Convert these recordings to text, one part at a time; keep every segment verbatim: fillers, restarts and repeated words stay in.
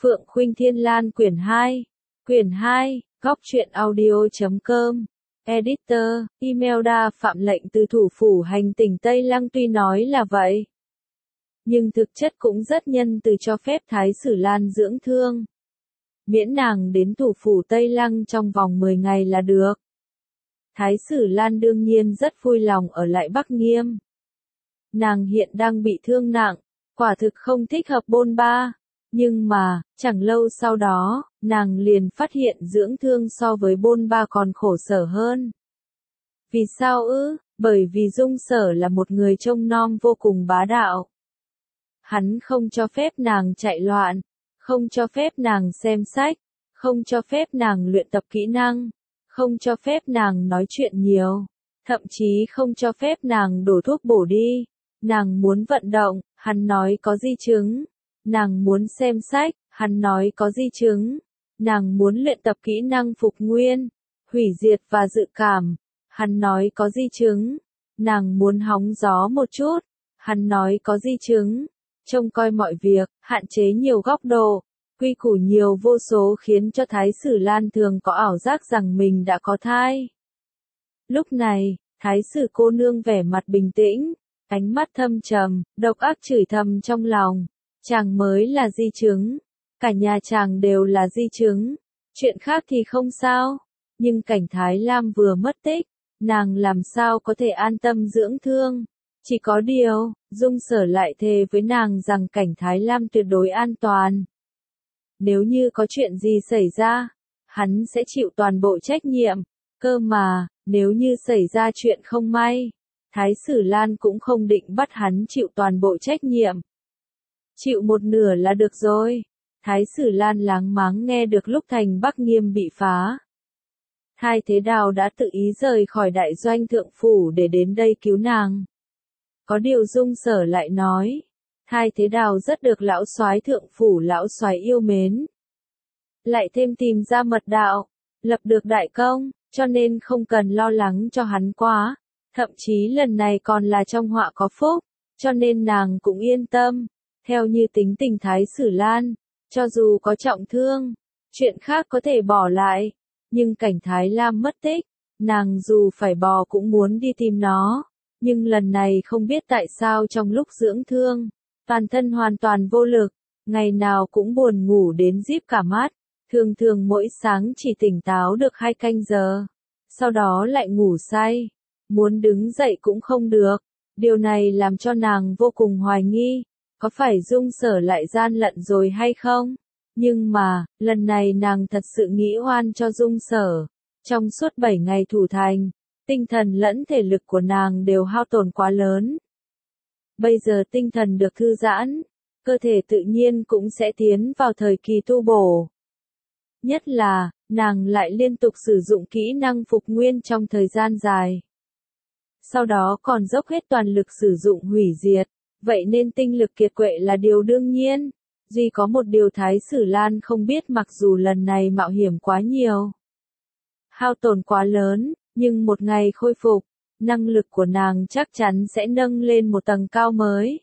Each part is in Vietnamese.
Phượng Khuynh Thiên Lan quyển hai. Quyển hai, góc truyện audio chấm com. Editor, email đa phạm lệnh từ thủ phủ hành tỉnh Tây Lăng tuy nói là vậy, nhưng thực chất cũng rất nhân từ cho phép Thái Sử Lan dưỡng thương. Miễn nàng đến thủ phủ Tây Lăng trong vòng mười ngày là được. Thái Sử Lan đương nhiên rất vui lòng ở lại Bắc Nghiêm. Nàng hiện đang bị thương nặng, quả thực không thích hợp bôn ba. Nhưng mà, chẳng lâu sau đó, nàng liền phát hiện dưỡng thương so với bôn ba còn khổ sở hơn. Vì sao ư? Bởi vì Dung Sở là một người trông nom vô cùng bá đạo. Hắn không cho phép nàng chạy loạn, không cho phép nàng xem sách, không cho phép nàng luyện tập kỹ năng, không cho phép nàng nói chuyện nhiều, thậm chí không cho phép nàng đổ thuốc bổ đi. Nàng muốn vận động, hắn nói có di chứng. Nàng muốn xem sách, hắn nói có di chứng. Nàng muốn luyện tập kỹ năng phục nguyên, hủy diệt và dự cảm, hắn nói có di chứng. Nàng muốn hóng gió một chút, hắn nói có di chứng. Trông coi mọi việc, hạn chế nhiều góc độ, quy củ nhiều vô số khiến cho Thái Sử Lan thường có ảo giác rằng mình đã có thai. Lúc này, Thái Sử cô nương vẻ mặt bình tĩnh, ánh mắt thâm trầm, độc ác chửi thầm trong lòng. Chàng mới là di chứng, cả nhà chàng đều là di chứng, chuyện khác thì không sao, nhưng cảnh Thái Lam vừa mất tích, nàng làm sao có thể an tâm dưỡng thương. Chỉ có điều, Dung Sở lại thề với nàng rằng cảnh Thái Lam tuyệt đối an toàn. Nếu như có chuyện gì xảy ra, hắn sẽ chịu toàn bộ trách nhiệm, cơ mà, nếu như xảy ra chuyện không may, Thái Sử Lan cũng không định bắt hắn chịu toàn bộ trách nhiệm. Chịu một nửa là được rồi. Thái Sử Lan láng máng nghe được lúc thành Bắc Nghiêm bị phá. Thái Thế Đào đã tự ý rời khỏi đại doanh thượng phủ để đến đây cứu nàng. Có điều Dung Sở lại nói, Thái Thế Đào rất được lão soái thượng phủ lão soái yêu mến. Lại thêm tìm ra mật đạo, lập được đại công, cho nên không cần lo lắng cho hắn quá. Thậm chí lần này còn là trong họa có phúc, cho nên nàng cũng yên tâm. Theo như tính tình Thái Sử Lan, cho dù có trọng thương, chuyện khác có thể bỏ lại, nhưng cảnh Thái Lam mất tích, nàng dù phải bò cũng muốn đi tìm nó, nhưng lần này không biết tại sao trong lúc dưỡng thương, toàn thân hoàn toàn vô lực, ngày nào cũng buồn ngủ đến díp cả mắt, thường thường mỗi sáng chỉ tỉnh táo được hai canh giờ, sau đó lại ngủ say, muốn đứng dậy cũng không được, điều này làm cho nàng vô cùng hoài nghi. Có phải Dung Sở lại gian lận rồi hay không? Nhưng mà, lần này nàng thật sự nghĩ oan cho Dung Sở. Trong suốt bảy ngày thủ thành, tinh thần lẫn thể lực của nàng đều hao tổn quá lớn. Bây giờ tinh thần được thư giãn, cơ thể tự nhiên cũng sẽ tiến vào thời kỳ tu bổ. Nhất là, nàng lại liên tục sử dụng kỹ năng phục nguyên trong thời gian dài. Sau đó còn dốc hết toàn lực sử dụng hủy diệt. Vậy nên tinh lực kiệt quệ là điều đương nhiên. Duy có một điều Thái Sử Lan không biết mặc dù lần này mạo hiểm quá nhiều, hao tổn quá lớn, nhưng một ngày khôi phục, năng lực của nàng chắc chắn sẽ nâng lên một tầng cao mới.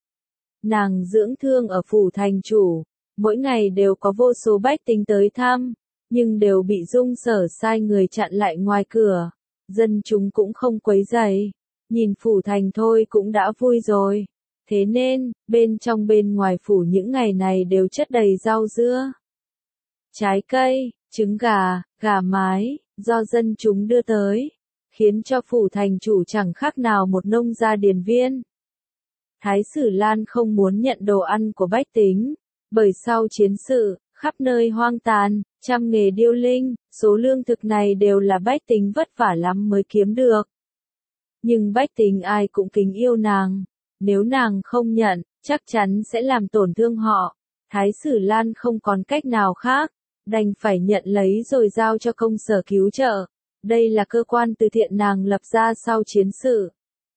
Nàng dưỡng thương ở phủ thành chủ, mỗi ngày đều có vô số bách tính tới thăm, nhưng đều bị Dung Sở sai người chặn lại ngoài cửa. Dân chúng cũng không quấy rầy, nhìn phủ thành thôi cũng đã vui rồi. Thế nên, bên trong bên ngoài phủ những ngày này đều chất đầy rau dưa, trái cây, trứng gà, gà mái, do dân chúng đưa tới, khiến cho phủ thành chủ chẳng khác nào một nông gia điền viên. Thái Sử Lan không muốn nhận đồ ăn của bách tính, bởi sau chiến sự, khắp nơi hoang tàn, trăm nghề điêu linh, số lương thực này đều là bách tính vất vả lắm mới kiếm được. Nhưng bách tính ai cũng kính yêu nàng. Nếu nàng không nhận, chắc chắn sẽ làm tổn thương họ. Thái Sử Lan không còn cách nào khác, đành phải nhận lấy rồi giao cho công sở cứu trợ. Đây là cơ quan từ thiện nàng lập ra sau chiến sự.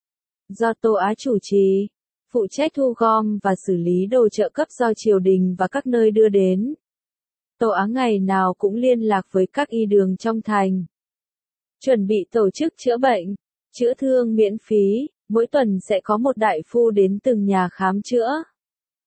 Do Tô Á chủ trì, phụ trách thu gom và xử lý đồ trợ cấp do triều đình và các nơi đưa đến. Tô Á ngày nào cũng liên lạc với các y đường trong thành, chuẩn bị tổ chức chữa bệnh, chữa thương miễn phí. Mỗi tuần sẽ có một đại phu đến từng nhà khám chữa.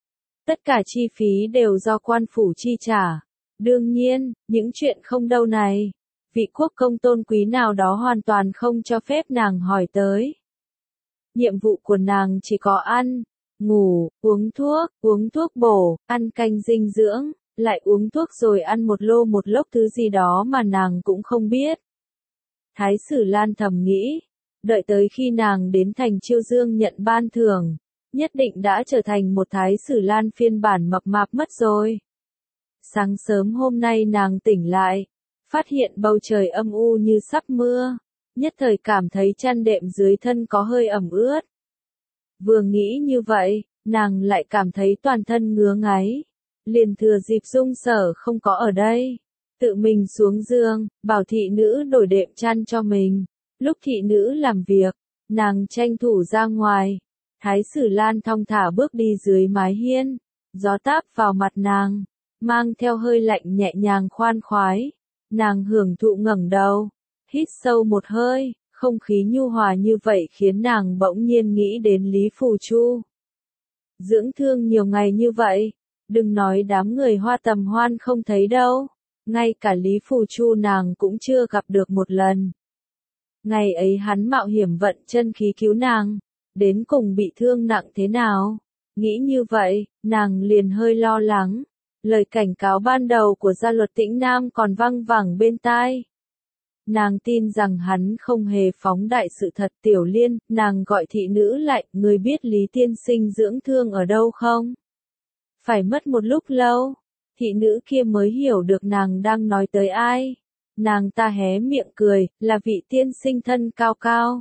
Tất cả chi phí đều do quan phủ chi trả. Đương nhiên, những chuyện không đâu này, vị quốc công tôn quý nào đó hoàn toàn không cho phép nàng hỏi tới. Nhiệm vụ của nàng chỉ có ăn, ngủ, uống thuốc, uống thuốc bổ, ăn canh dinh dưỡng, lại uống thuốc rồi ăn một lô một lốc thứ gì đó mà nàng cũng không biết. Thái sử Lan thầm nghĩ, đợi tới khi nàng đến thành Chiêu Dương nhận ban thưởng, nhất định đã trở thành một Thái sử Lan phiên bản mập mạp mất rồi. Sáng sớm hôm nay nàng tỉnh lại, phát hiện bầu trời âm u như sắp mưa, nhất thời cảm thấy chăn đệm dưới thân có hơi ẩm ướt. Vừa nghĩ như vậy, nàng lại cảm thấy toàn thân ngứa ngáy, liền thừa dịp Dung Sở không có ở đây, tự mình xuống giường, bảo thị nữ đổi đệm chăn cho mình. Lúc thị nữ làm việc, nàng tranh thủ ra ngoài, Thái sử Lan thong thả bước đi dưới mái hiên, gió táp vào mặt nàng, mang theo hơi lạnh nhẹ nhàng khoan khoái. Nàng hưởng thụ ngẩng đầu, hít sâu một hơi, không khí nhu hòa như vậy khiến nàng bỗng nhiên nghĩ đến Lý Phù Chu. Dưỡng thương nhiều ngày như vậy, đừng nói đám người Hoa Tầm Hoan không thấy đâu, ngay cả Lý Phù Chu nàng cũng chưa gặp được một lần. Ngày ấy hắn mạo hiểm vận chân khí cứu nàng, đến cùng bị thương nặng thế nào? Nghĩ như vậy, nàng liền hơi lo lắng. Lời cảnh cáo ban đầu của gia luật Tĩnh Nam còn văng vẳng bên tai. Nàng tin rằng hắn không hề phóng đại sự thật. Tiểu Liên, nàng gọi thị nữ lại, người biết Lý tiên sinh dưỡng thương ở đâu không? Phải mất một lúc lâu, thị nữ kia mới hiểu được nàng đang nói tới ai. Nàng ta hé miệng cười, là vị tiên sinh thân cao cao.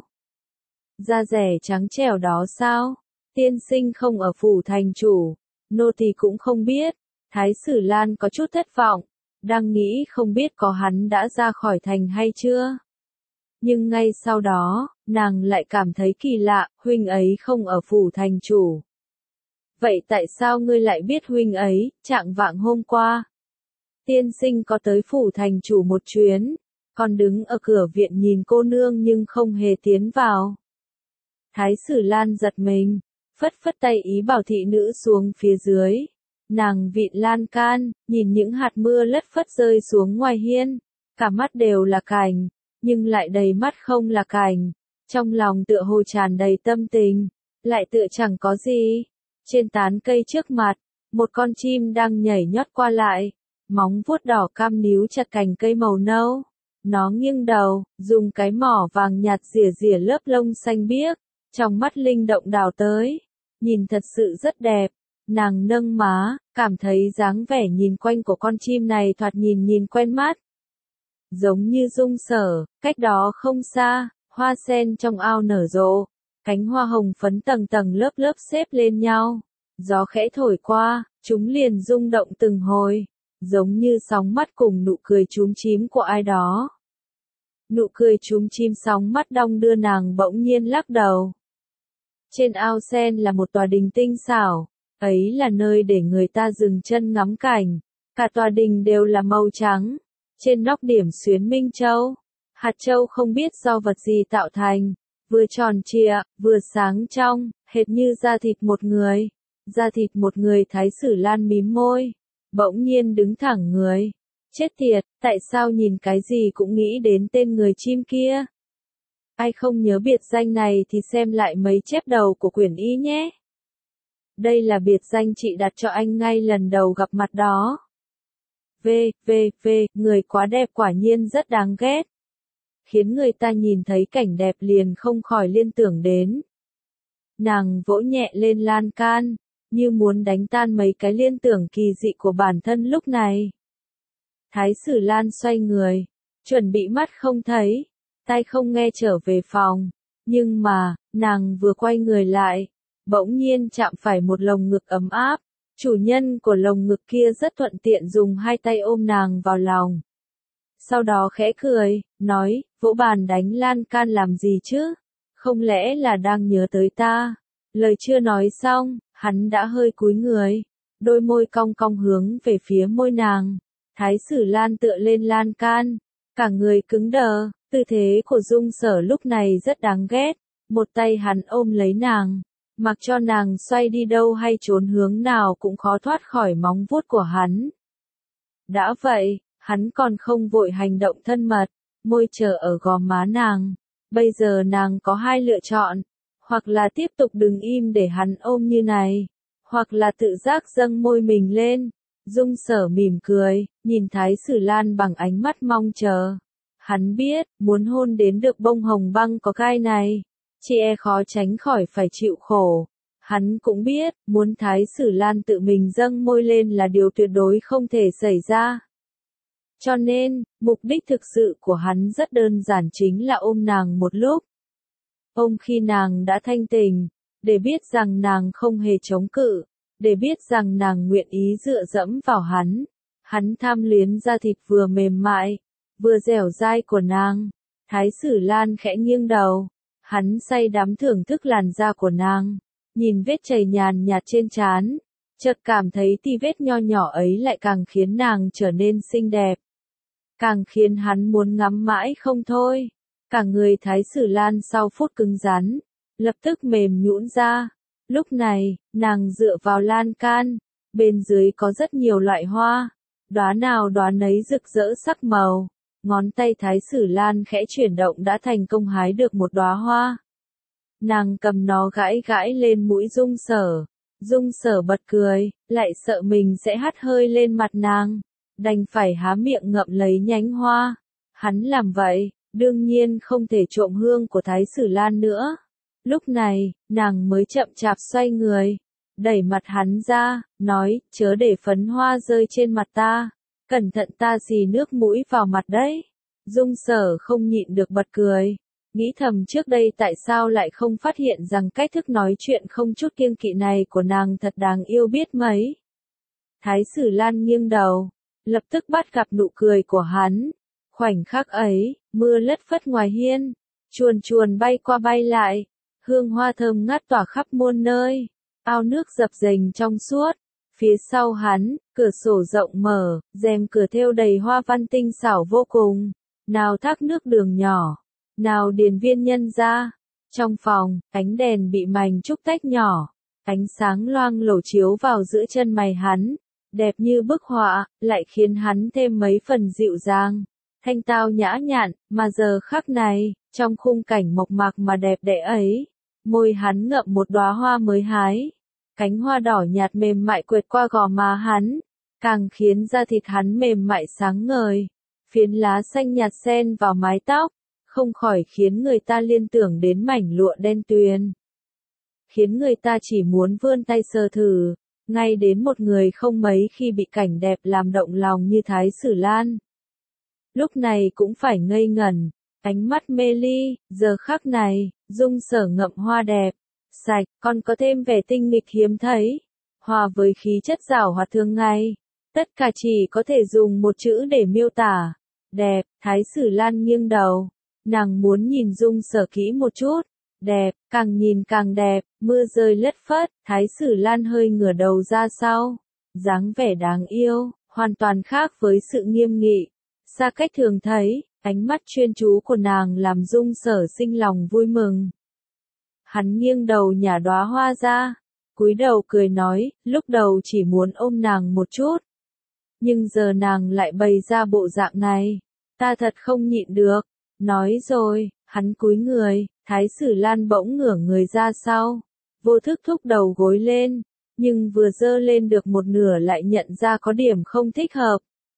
Da rẻ trắng trẻo đó sao? Tiên sinh không ở phủ thành chủ, nô tỳ cũng không biết. Thái sử Lan có chút thất vọng, đang nghĩ không biết có hắn đã ra khỏi thành hay chưa. Nhưng ngay sau đó, nàng lại cảm thấy kỳ lạ, huynh ấy không ở phủ thành chủ. Vậy tại sao ngươi lại biết huynh ấy, trạng vạng hôm qua? Tiên sinh có tới phủ thành chủ một chuyến, còn đứng ở cửa viện nhìn cô nương nhưng không hề tiến vào. Thái sử Lan giật mình, phất phất tay ý bảo thị nữ xuống phía dưới. Nàng vịn lan can, nhìn những hạt mưa lất phất rơi xuống ngoài hiên, cả mắt đều là cảnh, nhưng lại đầy mắt không là cảnh. Trong lòng tựa hồ tràn đầy tâm tình, lại tựa chẳng có gì. Trên tán cây trước mặt, một con chim đang nhảy nhót qua lại, móng vuốt đỏ cam níu chặt cành cây màu nâu. Nó nghiêng đầu, dùng cái mỏ vàng nhạt rỉa rỉa lớp lông xanh biếc, trong mắt linh động đào tới, nhìn thật sự rất đẹp. Nàng nâng má, cảm thấy dáng vẻ nhìn quanh của con chim này thoạt nhìn nhìn quen mắt. Giống như Dung Sở, cách đó không xa, hoa sen trong ao nở rộ, cánh hoa hồng phấn tầng tầng lớp lớp xếp lên nhau. Gió khẽ thổi qua, chúng liền rung động từng hồi, giống như sóng mắt cùng nụ cười chúm chím của ai đó. Nụ cười chúm chím sóng mắt đong đưa nàng bỗng nhiên lắc đầu. Trên ao sen là một tòa đình tinh xảo. Ấy là nơi để người ta dừng chân ngắm cảnh, cả tòa đình đều là màu trắng, trên nóc điểm xuyến minh châu, hạt châu không biết do vật gì tạo thành, vừa tròn trịa, vừa sáng trong, hệt như da thịt một người, da thịt một người. Thái sử Lan mím môi, bỗng nhiên đứng thẳng người, chết tiệt, tại sao nhìn cái gì cũng nghĩ đến tên người chim kia. Ai không nhớ biệt danh này thì xem lại mấy chép đầu của quyển y nhé. Đây là biệt danh chị đặt cho anh ngay lần đầu gặp mặt đó. V, V, V, người quá đẹp quả nhiên rất đáng ghét. Khiến người ta nhìn thấy cảnh đẹp liền không khỏi liên tưởng đến. Nàng vỗ nhẹ lên lan can, như muốn đánh tan mấy cái liên tưởng kỳ dị của bản thân lúc này. Thái sử Lan xoay người, chuẩn bị mắt không thấy, tai không nghe trở về phòng. Nhưng mà, nàng vừa quay người lại, bỗng nhiên chạm phải một lồng ngực ấm áp. Chủ nhân của lồng ngực kia rất thuận tiện dùng hai tay ôm nàng vào lòng. Sau đó khẽ cười, nói, vỗ bàn đánh lan can làm gì chứ? Không lẽ là đang nhớ tới ta? Lời chưa nói xong, hắn đã hơi cúi người, đôi môi cong cong hướng về phía môi nàng. Thái sử Lan tựa lên lan can, cả người cứng đờ, tư thế của Dung Sở lúc này rất đáng ghét. Một tay hắn ôm lấy nàng, mặc cho nàng xoay đi đâu hay trốn hướng nào cũng khó thoát khỏi móng vuốt của hắn. Đã vậy, hắn còn không vội hành động thân mật, môi chờ ở gò má nàng. Bây giờ nàng có hai lựa chọn, hoặc là tiếp tục đứng im để hắn ôm như này, hoặc là tự giác dâng môi mình lên. Dung Sở mỉm cười, nhìn Thái Sử Lan bằng ánh mắt mong chờ. Hắn biết, muốn hôn đến được bông hồng băng có gai này, chị e khó tránh khỏi phải chịu khổ. Hắn cũng biết, muốn Thái Sử Lan tự mình dâng môi lên là điều tuyệt đối không thể xảy ra. Cho nên, mục đích thực sự của hắn rất đơn giản, chính là ôm nàng một lúc. Ôm khi nàng đã thanh tỉnh, để biết rằng nàng không hề chống cự, để biết rằng nàng nguyện ý dựa dẫm vào hắn. Hắn tham luyến da thịt vừa mềm mại, vừa dẻo dai của nàng. Thái Sử Lan khẽ nghiêng đầu, hắn say đắm thưởng thức làn da của nàng, nhìn vết chảy nhàn nhạt trên trán, chợt cảm thấy ti vết nho nhỏ ấy lại càng khiến nàng trở nên xinh đẹp, càng khiến hắn muốn ngắm mãi không thôi. Cả người Thái Sử Lan sau phút cứng rắn, lập tức mềm nhũn ra. Lúc này, nàng dựa vào lan can, bên dưới có rất nhiều loại hoa, đóa nào đóa nấy rực rỡ sắc màu. Ngón tay Thái Sử Lan khẽ chuyển động đã thành công hái được một đóa hoa. Nàng cầm nó gãi gãi lên mũi Dung Sở. Dung Sở bật cười, lại sợ mình sẽ hắt hơi lên mặt nàng, đành phải há miệng ngậm lấy nhánh hoa. Hắn làm vậy, đương nhiên không thể trộm hương của Thái Sử Lan nữa. Lúc này, nàng mới chậm chạp xoay người, đẩy mặt hắn ra, nói, chớ để phấn hoa rơi trên mặt ta, cẩn thận ta xì nước mũi vào mặt đấy. Dung Sở không nhịn được bật cười, nghĩ thầm trước đây tại sao lại không phát hiện rằng cách thức nói chuyện không chút kiêng kỵ này của nàng thật đáng yêu biết mấy. Thái Sử Lan nghiêng đầu, lập tức bắt gặp nụ cười của hắn. Khoảnh khắc ấy, mưa lất phất ngoài hiên, chuồn chuồn bay qua bay lại, hương hoa thơm ngát tỏa khắp muôn nơi, ao nước dập dềnh trong suốt. Phía sau hắn, cửa sổ rộng mở, rèm cửa thêu đầy hoa văn tinh xảo vô cùng, nào thác nước đường nhỏ, nào điền viên nhân gia. Trong phòng, ánh đèn bị mảnh trúc tách nhỏ, ánh sáng loang lổ chiếu vào giữa chân mày hắn, đẹp như bức họa, lại khiến hắn thêm mấy phần dịu dàng, thanh tao nhã nhặn. Mà giờ khắc này, trong khung cảnh mộc mạc mà đẹp đẽ ấy, môi hắn ngậm một đóa hoa mới hái. Cánh hoa đỏ nhạt mềm mại quệt qua gò má hắn, càng khiến da thịt hắn mềm mại sáng ngời. Phiến lá xanh nhạt xen vào mái tóc, không khỏi khiến người ta liên tưởng đến mảnh lụa đen tuyền, khiến người ta chỉ muốn vươn tay sờ thử, ngay đến một người không mấy khi bị cảnh đẹp làm động lòng như Thái Sử Lan. Lúc này cũng phải ngây ngẩn, ánh mắt mê ly. Giờ khắc này, Dung Sở ngậm hoa đẹp, sạch, còn có thêm vẻ tinh nghịch hiếm thấy, hòa với khí chất giảo hoạt thường ngày. Tất cả chỉ có thể dùng một chữ để miêu tả, đẹp. Thái Sử Lan nghiêng đầu, nàng muốn nhìn Dung Sở kỹ một chút. Đẹp, càng nhìn càng đẹp, mưa rơi lất phất. Thái Sử Lan hơi ngửa đầu ra sau, dáng vẻ đáng yêu, hoàn toàn khác với sự nghiêm nghị, xa cách thường thấy. Ánh mắt chuyên chú của nàng làm Dung Sở sinh lòng vui mừng. Hắn nghiêng đầu nhả đóa hoa ra, cúi đầu cười nói, lúc đầu chỉ muốn ôm nàng một chút, nhưng giờ nàng lại bày ra bộ dạng này, ta thật không nhịn được. Nói rồi, hắn cúi người, Thái Sử Lan bỗng ngửa người ra sau, vô thức thúc đầu gối lên, nhưng vừa dơ lên được một nửa lại nhận ra có điểm không thích hợp.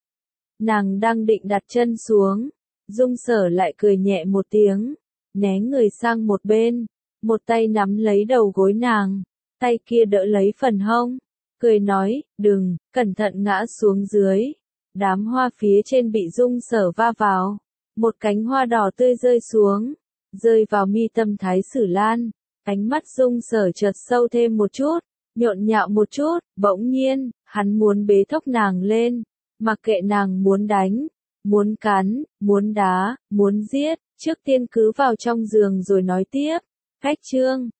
Nàng đang định đặt chân xuống, Dung Sở lại cười nhẹ một tiếng, né người sang một bên, một tay nắm lấy đầu gối nàng, tay kia đỡ lấy phần hông, cười nói, đừng, cẩn thận ngã xuống dưới. Đám hoa phía trên bị Dung Sở va vào, một cánh hoa đỏ tươi rơi xuống, rơi vào mi tâm Thái Sử Lan. Ánh mắt Dung Sở chợt sâu thêm một chút, nhộn nhạo một chút. Bỗng nhiên, hắn muốn bế thốc nàng lên, mặc kệ nàng muốn đánh, muốn cắn, muốn đá, muốn giết, trước tiên cứ vào trong giường rồi nói tiếp. Cách chương